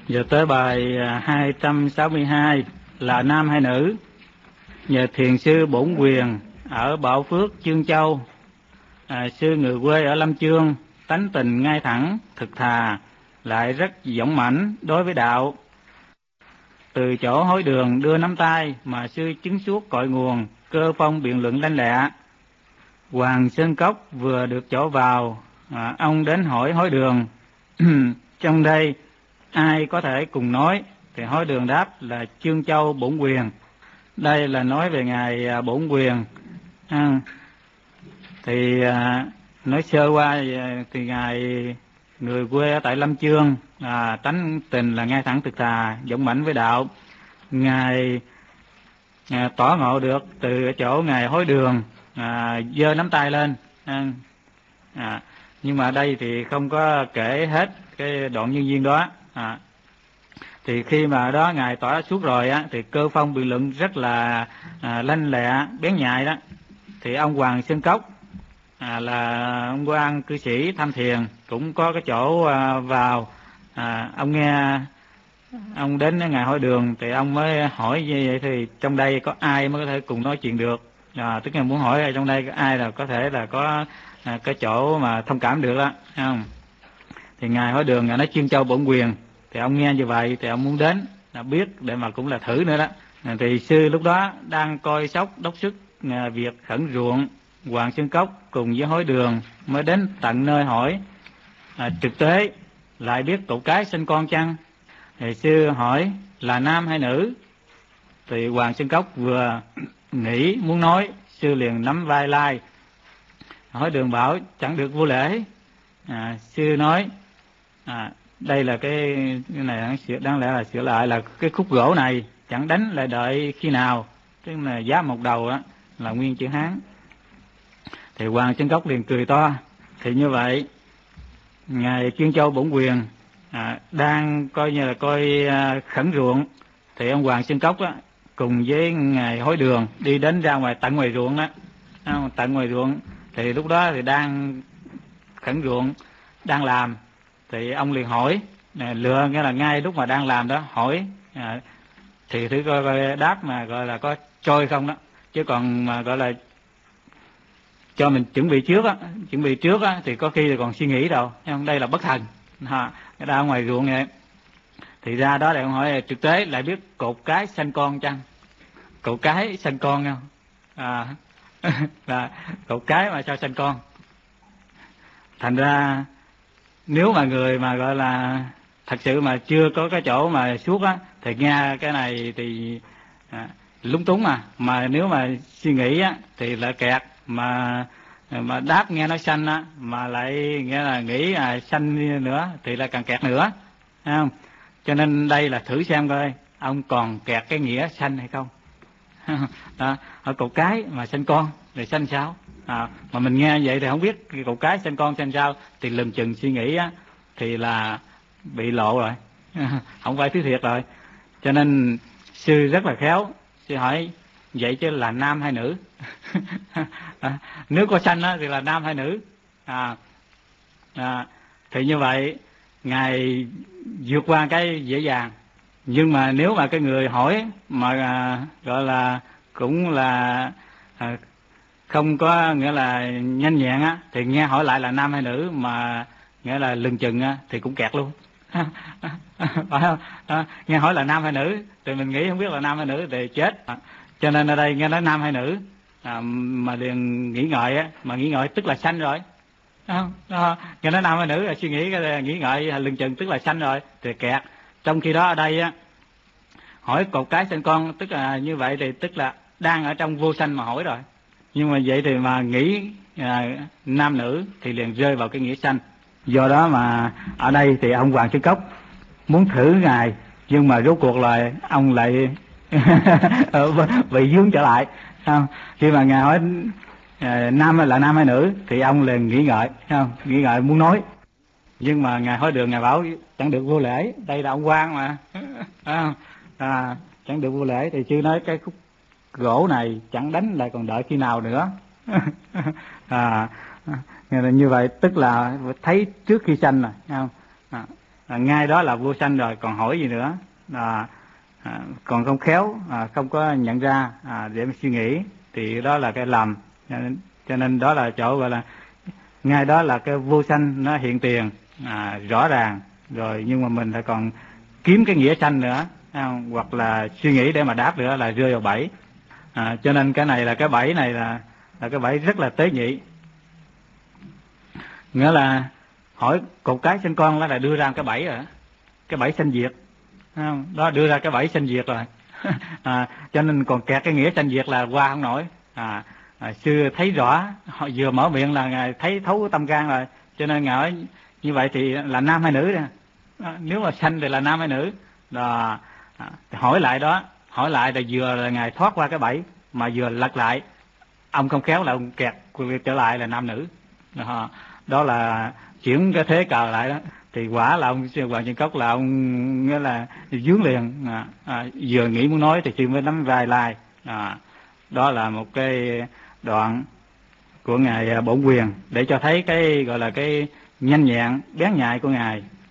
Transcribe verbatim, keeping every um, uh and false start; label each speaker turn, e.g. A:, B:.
A: Giờ tới bài hai trăm sáu mươi hai là nam hay nữ. Nhờ thiền sư Bổn Quyền ở Bảo Phước, Chương Châu, à, sư người quê ở Lâm Chương, tánh tình ngay thẳng, thực thà, lại rất dũng mãnh đối với đạo. Từ chỗ hối đường đưa nắm tay mà sư chứng suốt cội nguồn, cơ phong biện luận lanh lẹ. Hoàng Sơn Cốc vừa được chỗ vào, à, ông đến hỏi hối đường trong đây ai có thể cùng nói? Thì hối đường đáp là Chương Châu Bổn Quyền. Đây là nói về ngài Bổn Quyền. À, thì à, nói sơ qua thì ngài người quê ở tại Lâm Chương, à, tánh tình là ngay thẳng thực thà, dũng mãnh với đạo. Ngài à, tỏ ngộ được từ chỗ ngài hối đường à, giơ nắm tay lên. À, à, nhưng mà đây thì không có kể hết cái đoạn nhân duyên đó. À, thì khi mà đó ngài tỏ suốt rồi á, thì cơ phong biện luận rất là à, lanh lẹ, bén nhạy đó. Thì ông Hoàng Sơn Cốc à, là ông quan cư sĩ tham thiền, cũng có cái chỗ à, vào. À, ông nghe ông đến ngài hỏi đường thì ông mới hỏi như vậy, thì trong đây có ai mới có thể cùng nói chuyện được. À, tức là muốn hỏi trong đây có ai là có thể là có à, cái chỗ mà thông cảm được đó, không? Thì ngài hỏi đường ngài nói Chương Châu Bổn Quyền. Thì ông nghe như vậy thì ông muốn đến là biết để mà cũng là thử nữa đó. À, thì sư lúc đó đang coi sóc đốc sức à, việc khẩn ruộng. Hoàng Sơn Cốc cùng với hối đường mới đến tận nơi hỏi à, thực tế lại biết cậu cái sinh con chăng? Thì sư hỏi là nam hay nữ? Thì Hoàng Sơn Cốc vừa nghĩ muốn nói, sư liền nắm vai lai. Hối đường bảo chẳng được vô lễ. À, sư nói à, đây là cái, cái này đáng lẽ là sửa lại là cái khúc gỗ này chẳng đánh lại đợi khi nào, tức là giá một đầu đó là nguyên chữ Hán. Thì Hoàng Sơn Cốc liền cười to. Thì như vậy ngài Chương Châu Bổn Quyền à, đang coi như là coi à, khẩn ruộng. Thì ông Hoàng Sơn Cốc á, cùng với ngài hối đường đi đến ra ngoài tận ngoài ruộng đó, à, tận ngoài ruộng. Thì lúc đó thì đang khẩn ruộng, đang làm. Thì ông liền hỏi à, lựa nghĩa là ngay lúc mà đang làm đó hỏi à, thì thử coi, coi đáp mà gọi là có trôi không đó, chứ còn mà gọi là cho mình chuẩn bị trước á, chuẩn bị trước á thì có khi là còn suy nghĩ đâu. Nhưng đây là bất thần ha, cái ra ngoài ruộng vậy. Thì ra đó để ông hỏi thực tế lại biết cột cái sanh con chăng? Cột cái sanh con không? À, là cột cái mà sao sanh con? Thành ra nếu mà người mà gọi là thật sự mà chưa có cái chỗ mà suốt á thì nghe cái này thì à, lúng túng mà. Mà nếu mà suy nghĩ á thì lại kẹt. Mà mà đáp nghe nói sanh á mà lại nghĩa là nghĩ là sanh nữa thì lại càng kẹt nữa, thấy không? Cho nên đây là thử xem coi ông còn kẹt cái nghĩa sanh hay không. Đó, ở cột cái mà sanh con thì sanh sao? À, mà mình nghe vậy thì không biết cái cột cái sanh con sanh sao, thì lừng chừng suy nghĩ á thì là bị lộ rồi. Không phải thứ thiệt rồi. Cho nên sư rất là khéo, sư hỏi vậy chứ là nam hay nữ? À, nếu có sanh á thì là nam hay nữ? À, à, thì như vậy ngài vượt qua cái dễ dàng. Nhưng mà nếu mà cái người hỏi mà à, gọi là cũng là à, không có nghĩa là nhanh nhẹn á, thì nghe hỏi lại là nam hay nữ mà nghĩa là lừng chừng á thì cũng kẹt luôn. Phải không? À, nghe hỏi là nam hay nữ thì mình nghĩ không biết là nam hay nữ thì chết. À, cho nên ở đây nghe nói nam hay nữ à, mà liền nghĩ ngợi á, mà nghĩ ngợi tức là sanh rồi. Không? À, nghe nói nam hay nữ là suy nghĩ cái nghĩ ngợi lừng chừng tức là sanh rồi thì kẹt. Trong khi đó ở đây á hỏi cột cái sanh con, tức là như vậy thì tức là đang ở trong vô sanh mà hỏi rồi. Nhưng mà vậy thì mà nghĩ à, nam nữ thì liền rơi vào cái nghĩa sanh. Do đó mà ở đây thì ông Hoàng Sơn Cốc muốn thử ngài, nhưng mà rốt cuộc là ông lại bị vướng trở lại. Không? Khi mà ngài hỏi à, nam là nam hay nữ thì ông liền nghĩ ngợi, không? Nghĩ ngợi muốn nói. Nhưng mà ngài hỏi đường ngài bảo chẳng được vô lễ, đây là ông quan mà. À, à, chẳng được vô lễ thì chưa nói cái khúc gỗ này chẳng đánh lại còn đợi khi nào nữa. À, như vậy tức là thấy trước khi sanh rồi, không? À, à, ngay đó là vô sanh rồi, còn hỏi gì nữa. À, à, còn không khéo, à, không có nhận ra à, để mà suy nghĩ thì đó là cái lầm. Cho nên, cho nên đó là chỗ gọi là ngay đó là cái vô sanh nó hiện tiền à, rõ ràng rồi, nhưng mà mình lại còn kiếm cái nghĩa sanh nữa, không? Hoặc là suy nghĩ để mà đáp nữa là rơi vào bẫy. À, cho nên cái này là cái bẫy này là là cái bẫy rất là tế nhị. Nghĩa là hỏi cột cái sinh con là đưa ra cái bẫy rồi, cái bẫy sanh diệt, không? Đó đưa ra cái bẫy sanh diệt rồi. À, cho nên còn kẹt cái nghĩa sanh diệt là qua không nổi. À, à, xưa thấy rõ, họ vừa mở miệng là ngài thấy thấu tâm can rồi, cho nên ngài nói như vậy thì là nam hay nữ nè. À, nếu mà sanh thì là nam hay nữ. Đó, à, hỏi lại đó, hỏi lại là vừa là ngài thoát qua cái bẫy, mà vừa lật lại, ông không khéo là ông kẹt trở lại là nam nữ. Đó, đó là chuyển cái thế cờ lại đó, thì quả là ông Hoàng Trân Cốc là ông nghĩa là dướng liền. À, à, vừa nghĩ muốn nói thì chưa mới nắm vai lai. À, đó là một cái đoạn của ngài Bổn Quyền để cho thấy cái gọi là cái nhanh nhẹn bén nhạy của ngài.